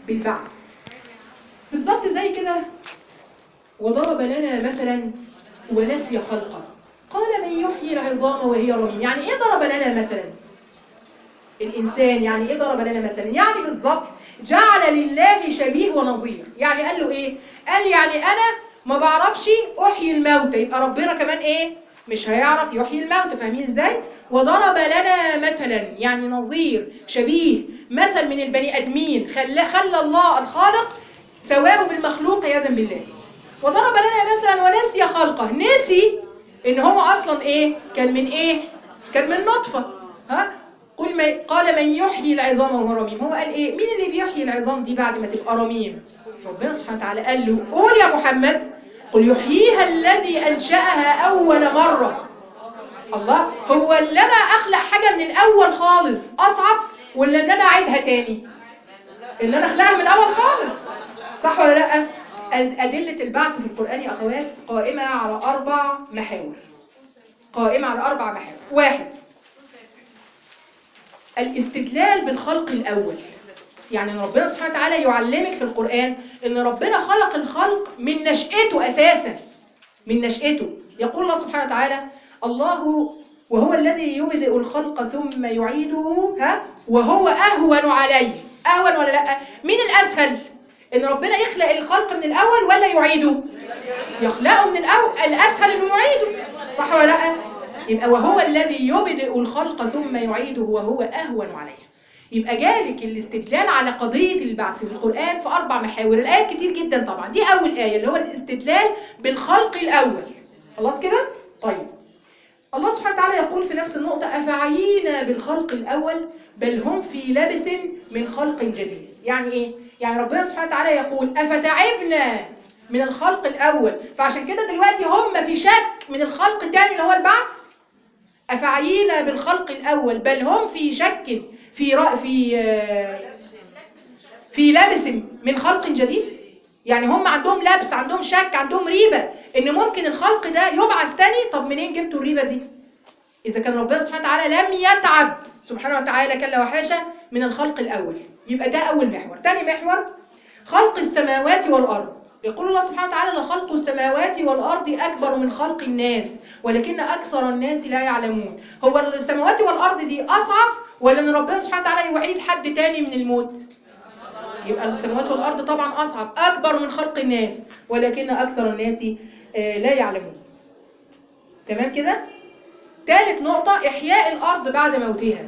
بالبعث. بالظبط زي كده وضرب لنا مثلا ونسي خلقه قال من يحيي العظام وهي رميم. يعني ايه ضرب لنا مثلا؟ الانسان يعني ايه ضرب لنا مثلا؟ يعني بالظبط جعل لله شبيه ونظير. يعني قال له ايه؟ قال يعني انا ما بعرفش احيي الموتى، يبقى ربنا كمان ايه؟ مش هيعرف يحيي الموتى. فاهمين ازاي؟ وضرب لنا مثلا يعني نظير شبيه مثل من البني ادمين، خلى الله الخالق سواه بالمخلوق عياذا بالله. وضرب لنا مثلا ونسي خلقه، نسي ان هو اصلا ايه؟ كان من ايه؟ كان من نطفه. ها؟ قال من يحيي العظام وهو رميم. هو قال ايه؟ مين اللي بيحيي العظام دي بعد ما تبقى رميم؟ ربنا سبحانه وتعالى قال له قول يا محمد قل يحييها الذي انشأها اول مره. الله، هو اللي انا اخلق حاجه من الاول خالص اصعب ولا ان انا اعيدها تاني؟ ان انا اخلقها من الاول خالص، صح ولا لا؟ أدلة البعث في القرآن يا أخوات قائمة على 4 محاور. قائمة على 4 محاور. 1 الاستدلال بالخلق الأول. يعني ان ربنا سبحانه وتعالى يعلمك في القرآن ان ربنا خلق الخلق من نشأته أساسا، من نشأته. يقول الله سبحانه وتعالى الله وهو الذي يبدئ الخلق ثم يعيده وهو أهون عليه. أهون ولا لا؟ مين الأسهل؟ ان ربنا يخلق الخلق من الاول ولا يعيده؟ يخلقه من الاول، الاسهل انه يعيده، صح ولا لا؟ يبقى وهو الذي يبدئ الخلق ثم يعيده وهو اهون عليه. يبقى جالك الاستدلال على قضيه البعث في القران في 4 محاور. الايات كتير جدا طبعا، دي اول ايه اللي هو الاستدلال بالخلق الاول. خلاص كده؟ طيب الله سبحانه وتعالى يقول في نفس النقطه افعينا بالخلق الاول بل هم في لبس من خلق جديد. يعني ايه؟ يعني ربنا سبحانه وتعالى يقول أفتعبنا من الخلق الأول فعشان كده دلوقتي هم في شك من الخلق الثاني اللي هو البعث. أفعينا بالخلق الأول بل هم في شك في لبس من خلق جديد. يعني هم عندهم لبس، عندهم شك، عندهم ريبة إن ممكن الخلق ده يبعث تاني. طب منين جبتوا الريبة دي؟ إذا كان ربنا سبحانه وتعالى لم يتعب سبحانه وتعالى كلا وحاشا من الخلق الأول. يبقى ده أول محور. تاني محور خلق السماوات والأرض. يقول الله سبحانه وتعالى لخلق السماوات والأرض أكبر من خلق الناس ولكن أكثر الناس لا يعلمون. هو السماوات والأرض دي أصعب ولا أن ربنا سبحانه وتعالى يعيد حد تاني من الموت؟ يبقى السماوات والأرض طبعا أصعب، أكبر من خلق الناس ولكن أكثر الناس لا يعلمون. تمام كده؟ ثالث نقطة إحياء الأرض بعد موتها.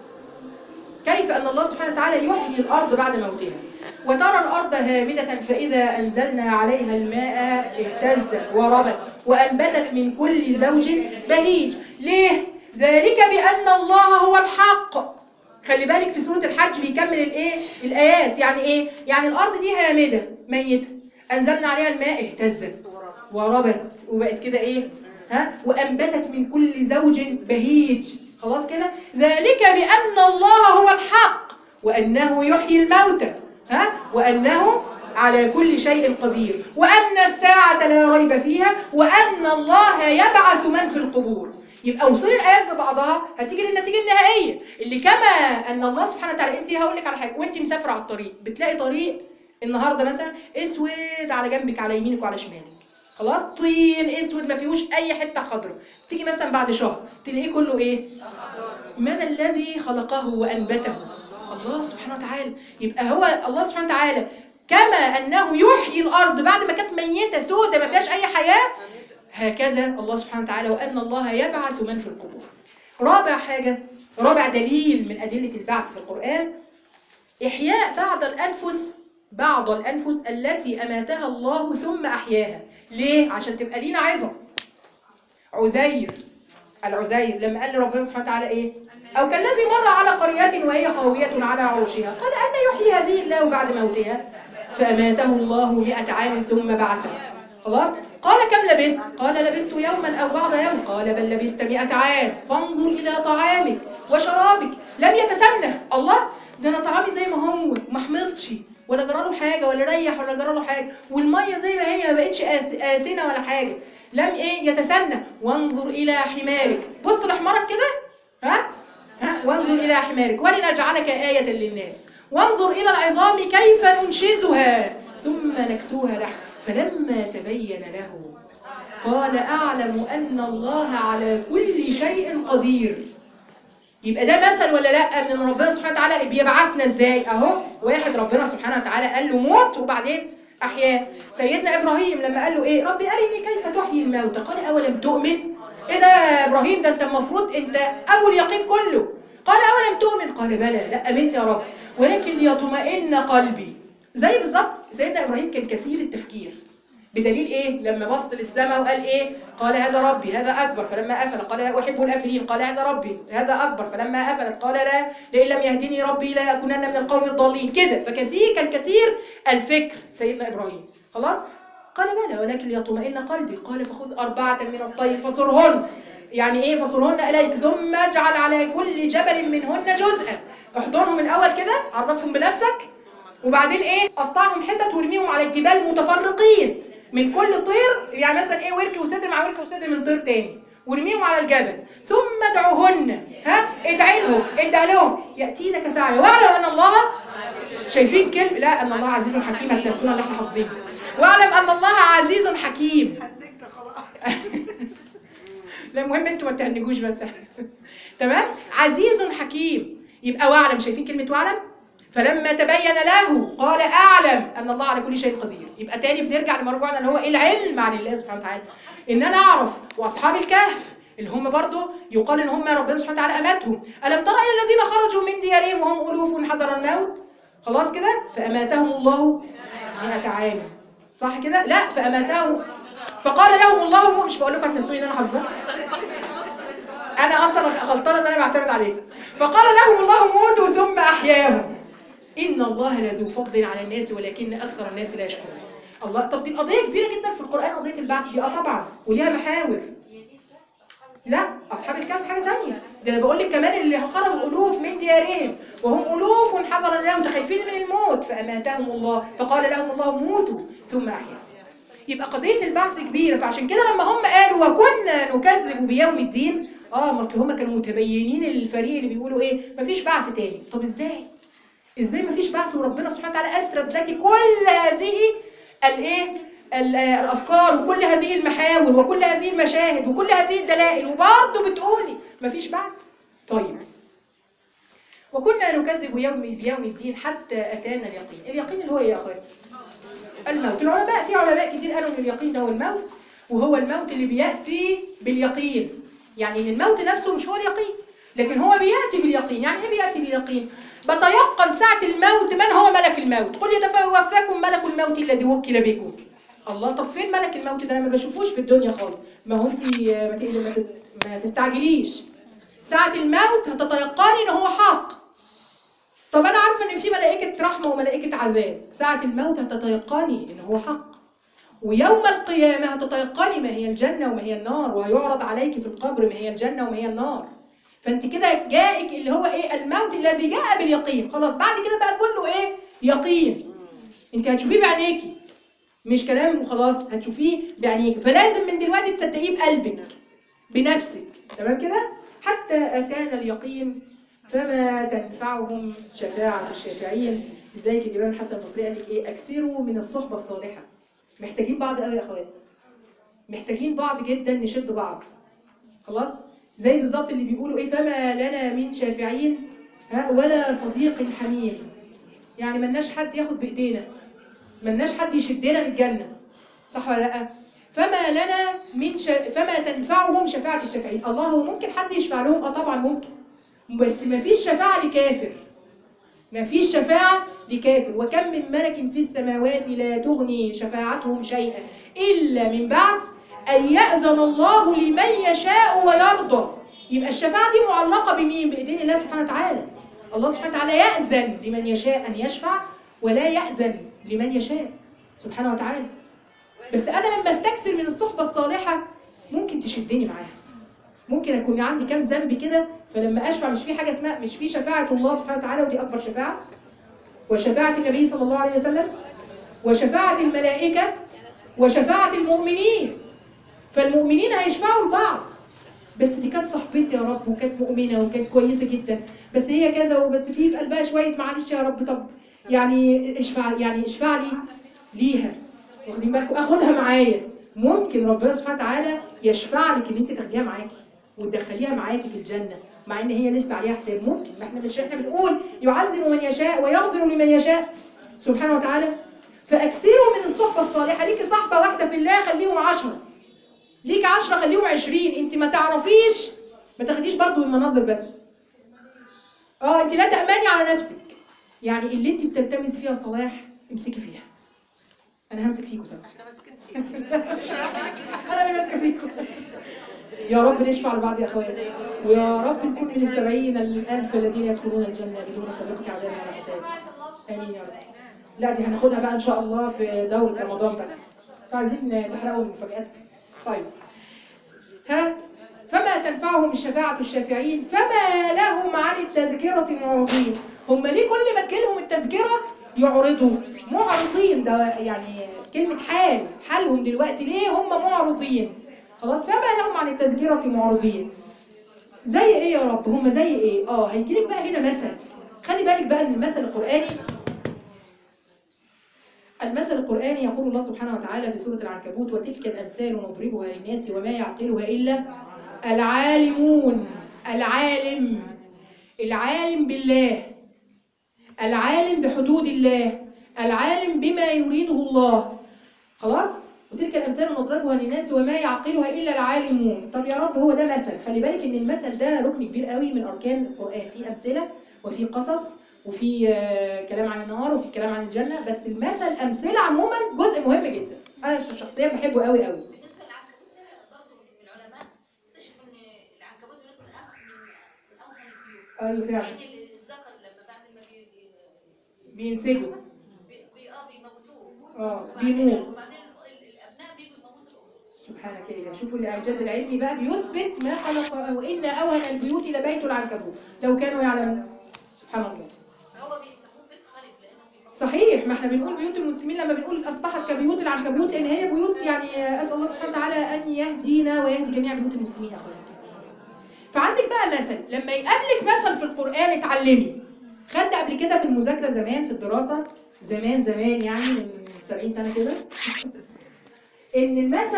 كيف أن الله سبحانه وتعالى يحيي الأرض بعد موتها. وترى الأرض هامدة فإذا أنزلنا عليها الماء اهتزت وربت وأنبتت من كل زوج بهيج. ليه؟ ذلك بأن الله هو الحق. خلي بالك في سورة الحج بيكمل الآيات. يعني إيه؟ يعني الأرض دي هامدة ميتة، أنزلنا عليها الماء اهتزت وربت وبقت كده وأنبتت من كل زوج بهيج. خلاص كده؟ ذلك بأن الله هو الحق وأنه يحيي الموتى وأنه على كل شيء قدير وأن الساعة لا ريب فيها وأن الله يبعث من في القبور. يبقى وصل الآيات ببعضها هتيجي للنتيجة النهائية اللي كما أن الله سبحانه وتعالى. أنت هقول لك على حاجة، وأنت مسافرة على الطريق بتلاقي طريق النهاردة مثلا اسود على جنبك على يمينك وعلى شمالك، خلاص طين اسود ما فيهوش أي حتة خضراء. تيجي مثلا بعد شهر تلاقيه كله إيه؟ من الذي خلقه وأنبته؟ الله سبحانه وتعالى. يبقى هو الله سبحانه وتعالى كما أنه يحيي الأرض بعد ما كانت ميتة سودة ما فيهاش أي حياة، هكذا الله سبحانه وتعالى وأن الله يبعث من في القبور. رابع حاجة، رابع دليل من أدلة البعث في القرآن إحياء بعض الأنفس التي أماتها الله ثم أحياها. ليه؟ عشان تبقى لينا عظة. العزير لما قال ربنا سبحانه وتعالى إيه؟ أو كالذي مر على قرية وهي خاوية على عروشها قال أن يحيي هذه الله بعد موتها فأماته الله 100 عام ثم بعثه. خلاص؟ قال كم لبثت؟ قال لبثت يوما أو بعض يوم. قال بل لبثت 100 عام فانظر إلى طعامك وشرابك لم يتسنه. الله، ده أنا طعامي زي ما هو ما حمضتش ولا جراله حاجة ولا ريح ولا جراله حاجة، والمية زي ما هي ما بقتش آسنة ولا حاجة، لم يتسنه. وانظر إلى حمارك، بص لحمارك كده وانظر إلى حمارك ولنجعلك آية للناس وانظر إلى العظام كيف نكسوها ثم نكسوها لحم. فلما تبين له قال أعلم أن الله على كل شيء قدير. يبقى ده مثل ولا لا من ربنا سبحانه وتعالى بيبعثنا ازاي؟ اهو واحد ربنا سبحانه وتعالى قال له موت وبعدين احياه. سيدنا ابراهيم لما قال له ايه؟ ربي ارني كيف تحيي الموتى، قال اولم تؤمن؟ ايه ده يا ابراهيم، ده انت المفروض انت اول يقين كله. قال اولم تؤمن؟ قال بلى، لا امنت يا رب ولكن ليطمئن قلبي. زي بالظبط سيدنا ابراهيم كان كثير التفكير. بدليل ايه؟ لما بص للسماء وقال ايه؟ قال هذا ربي هذا اكبر، فلما افل قال لا احب الافلين، قال هذا ربي هذا اكبر، فلما افلت قال لا لئن لم يهدني ربي لا اكونن من القوم الضالين. كده فكثير كان كثير الفكر سيدنا ابراهيم. خلاص؟ قال بلى ولكن ليطمئن قلبي. قال فخذ 4 من الطير فصرهن. يعني ايه فصرهن اليك ثم اجعل على كل جبل منهن جزءا. احضرهم الاول كده، عرفهم بنفسك، وبعدين ايه؟ قطعهم حتت وارميهم على الجبال متفرقين من كل طير، يعني مثلا ايه ورك وصدر مع ورك وصدر من طير تاني، وارميهم على الجبل. ثم ادعوهن، ادعي لهم ادعي لهم ياتينك سعيا واعلم ان الله، شايفين كلمه لا ان الله عزيز حكيم، التسبيحه اللي احنا حافظينها، واعلم ان الله عزيز حكيم. لا المهم انتوا ما تهنجوش بس. تمام؟ عزيز حكيم. يبقى واعلم، شايفين كلمه واعلم؟ فلما تبين له قال اعلم ان الله على كل شيء قدير. يبقى تاني بنرجع لمرجوعنا اللي هو العلم عن الله سبحانه وتعالى، ان انا اعرف. واصحاب الكهف اللي هم برضه يقال ان هم ربنا سبحانه وتعالى اماتهم. الم ترى الى الذين خرجوا من ديارهم وهم الوف حذر الموت، خلاص كده، فاماتهم الله 100 عام، صح كده؟ لا فاماتهم، فقال لهم الله، مش بقول لكم هتنسوني ان انا حافظه، انا اصلا غلطانه ان انا بعتمد عليكم. فقال لهم الله موتوا ثم احياهم إن الله لذو فضل على الناس ولكن أكثر الناس لا يشكرون. الله، طب دي القضية كبيرة جدا في القرآن، قضية البعث دي طبعا وليها محاور. لا أصحاب الكهف حاجة ثانية، ده أنا بقول لك كمان اللي خرجوا ألوف من ديارهم وهم ألوف حذر الموت خايفين من الموت فأماتهم الله، فقال لهم الله موتوا ثم أحياهم. يبقى قضية البعث كبيرة. فعشان كده لما هم قالوا وكنا نكذب بيوم الدين، اصل هم كانوا متبينين الفريق اللي بيقولوا ايه مفيش بعث تاني. طب ازاي مفيش بعث وربنا سبحانه وتعالى اسرد لك كل هذه الايه الافكار وكل هذه المحاور وكل هذه المشاهد وكل هذه الدلائل وبرضه بتقولي مفيش بعث؟ طيب وكنا نكذب بيوم الدين حتى اتانا اليقين اللي هو ايه يا اخواتي؟ الموت. العلماء في علماء كتير قالوا ان اليقين ده هو الموت، وهو الموت اللي بياتي باليقين. يعني ان الموت نفسه مش هو اليقين، لكن هو بياتي باليقين. يعني ايه بياتي باليقين؟ بتيقن ساعة الموت من هو ملك الموت. قل يتوفاكم ملك الموت الذي وكل بكم. الله، طب فين ملك الموت ده؟ ما بشوفوش في الدنيا خالص. ما هو انت ما تستعجليش. ساعة الموت هتتيقني ان هو حق. طب انا عارفه ان في ملائكة رحمة وملائكة عذاب. ساعة الموت هتتيقني ان هو حق. ويوم القيامة هتتيقني ما هي الجنة وما هي النار، وهيعرض عليك في القبر ما هي الجنة وما هي النار. فانت كده جائك اللي هو ايه؟ الموت الذي جاء باليقين. خلاص بعد كده بقى كله ايه؟ يقين. انت هتشوفيه بعينيكي، مش كلام وخلاص، هتشوفيه بعينيكي. فلازم من دلوقتي تصدقيه بقلبك بنفسك. تمام كده؟ حتى اتانا اليقين فما تنفعهم شفاعة الشافعين. لذلك الامام الحسن البصري قال لك ايه؟ اكثروا من الصحبة الصالحة. محتاجين بعض قوي يا اخوات، محتاجين بعض جدا، نشد بعض. خلاص؟ زي بالظبط اللي بيقولوا ايه؟ فما لنا من شافعين ولا صديق حميم. يعني ملناش حد ياخد بايدينا، ملناش حد يشدنا للجنه، صح ولا لا؟ فما لنا من فما تنفعهم شفاعه الشافعين. الله هو ممكن حد يشفع لهم؟ طبعا ممكن، بس ما فيش شفاعه لكافر. ما فيش شفاعه لكافر. وكم من ملك في السماوات لا تغني شفاعتهم شيئا الا من بعد أن يأذن الله لمن يشاء ويرضى. يبقى الشفاعة دي معلقة بمين؟ بإيدين الله سبحانه وتعالى. الله سبحانه وتعالى يأذن لمن يشاء أن يشفع ولا يأذن لمن يشاء سبحانه وتعالى. بس أنا لما استكثر من الصحبة الصالحة ممكن تشدني معاها. ممكن أكون عندي كام ذنب كده، فلما أشفع مش في حاجة اسمها، مش في شفاعة الله سبحانه وتعالى ودي أكبر شفاعة، وشفاعة النبي صلى الله عليه وسلم، وشفاعة الملائكة، وشفاعة المؤمنين. فالمؤمنين هيشفعوا لبعض. بس دي كانت صاحبتي يا رب وكانت مؤمنه وكانت كويسه جدا، بس هي كذا، وبس في قلبها شويه معلش يا رب، طب يعني اشفع لي ليها، واخدين بالكم، اخدها معايا. ممكن ربنا سبحانه وتعالى يشفع لك ان انت تاخديها معاكي وتدخليها معاكي في الجنه، مع ان هي لسه عليها حساب. ممكن، ما احنا مش احنا بنقول يعذب من يشاء ويغفر لمن يشاء سبحانه وتعالى. فاكثروا من الصحبه الصالحه. ليكي صحبه واحده في الله خليهم 10، ليك 10 خليهم 20. انت ما تعرفيش، ما تاخديش برضو المناظر بس. انت لا تأمني على نفسك. يعني اللي انت بتلتمس فيها صلاح امسكي فيها. انا همسك فيكم سوا. احنا ماسكين انا اللي ماسكه فيكم. يا رب نشفع لبعض يا اخوات، ويا رب نكون من 70,000 الذين يدخلون الجنه بدون سابقة عذاب ولا حساب. امين يا رب. لا دي هناخدها بقى ان شاء الله في دورة رمضان بقى. عايزين تحرقوا المفاجآت. طيب فما تنفعهم الشفاعة الشافعين فما لهم عن التذكرة معرضين. هم ليه كل ما تجيلهم التذكرة يعرضوا؟ معرضين ده يعني كلمة حالهم دلوقتي ليه هم معرضين؟ خلاص، فما لهم عن التذكرة معرضين. زي ايه يا رب؟ هم زي ايه؟ هيجيلك بقى هنا مثل. خلي بالك بقى ان المثل القرآني، المثل القرآني يقول الله سبحانه وتعالى في سورة العنكبوت: وتلك الأمثال نضربها للناس وما يعقلها إلا العالمون. العالم بالله، العالم بحدود الله، العالم بما يريده الله. خلاص؟ وتلك الأمثال نضربها للناس وما يعقلها إلا العالمون. طب يا رب هو ده مثل. خلي بالك إن المثل ده ركن كبير قوي من أركان القرآن. في أمثلة وفي قصص وفي كلام عن النار وفي كلام عن الجنة، بس المثل أمثلة عموما جزء مهم جدا. أنا شخصيا بحبه قوي قوي. بالنسبه للعنكبوت برضه العلماء اكتشفوا ان العنكبوت من اوهن البيوت. ايوه فعلا. يعني الذكر لما بعد ما بينسجوا بيموتوه. بيموت. وبعدين الابناء بيجوا يموتوا الام. سبحانك يا إله. شوفوا الإعجاز العلمي بقى بيثبت ما خلق، وإن أوهن البيوت لبيت العنكبوت لو كانوا يعلمون. سبحان الله. هو بيسموه بيت خالد لانه صحيح. ما احنا بنقول بيوت المسلمين لما بنقول أصبحت كبيوت العنكبوت، لأن هي بيوت يعني أسأل الله سبحانه وتعالى أن يهدينا ويهدي جميع بيوت المسلمين. فعندك بقى مثل، لما يقابلك مثل في القرآن اتعلمي. خدت قبل كده في المذاكرة زمان في الدراسة زمان يعني من 70 سنة كده، إن المثل